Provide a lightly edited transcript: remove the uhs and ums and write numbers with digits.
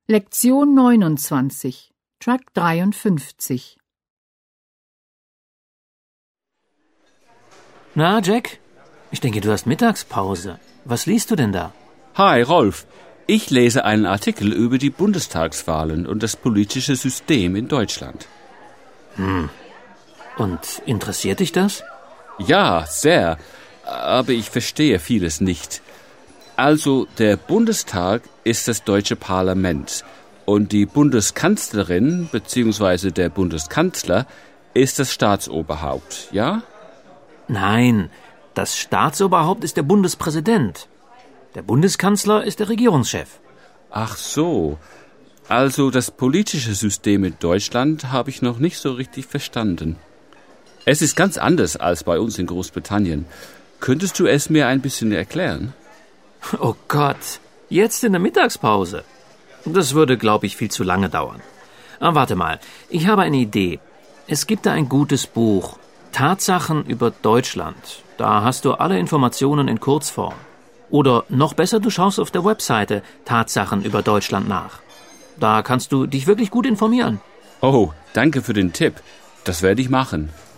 Lektion 29, Track 53. Na, Jack? Ich denke, du hast Mittagspause. Was liest du denn da? Hi, Rolf. Ich lese einen Artikel über die Bundestagswahlen und das politische System in Deutschland. Und interessiert dich das? Ja, sehr. Aber ich verstehe vieles nicht. Also, der Bundestag ist das deutsche Parlament und die Bundeskanzlerin bzw. der Bundeskanzler ist das Staatsoberhaupt, ja? Nein, das Staatsoberhaupt ist der Bundespräsident. Der Bundeskanzler ist der Regierungschef. Ach so. Also, das politische System in Deutschland habe ich noch nicht so richtig verstanden. Es ist ganz anders als bei uns in Großbritannien. Könntest du es mir ein bisschen erklären? Oh Gott, jetzt in der Mittagspause? Das würde, glaube ich, viel zu lange dauern. Aber warte mal, ich habe eine Idee. Es gibt da ein gutes Buch, Tatsachen über Deutschland. Da hast du alle Informationen in Kurzform. Oder noch besser, du schaust auf der Webseite Tatsachen über Deutschland nach. Da kannst du dich wirklich gut informieren. Oh, danke für den Tipp. Das werde ich machen.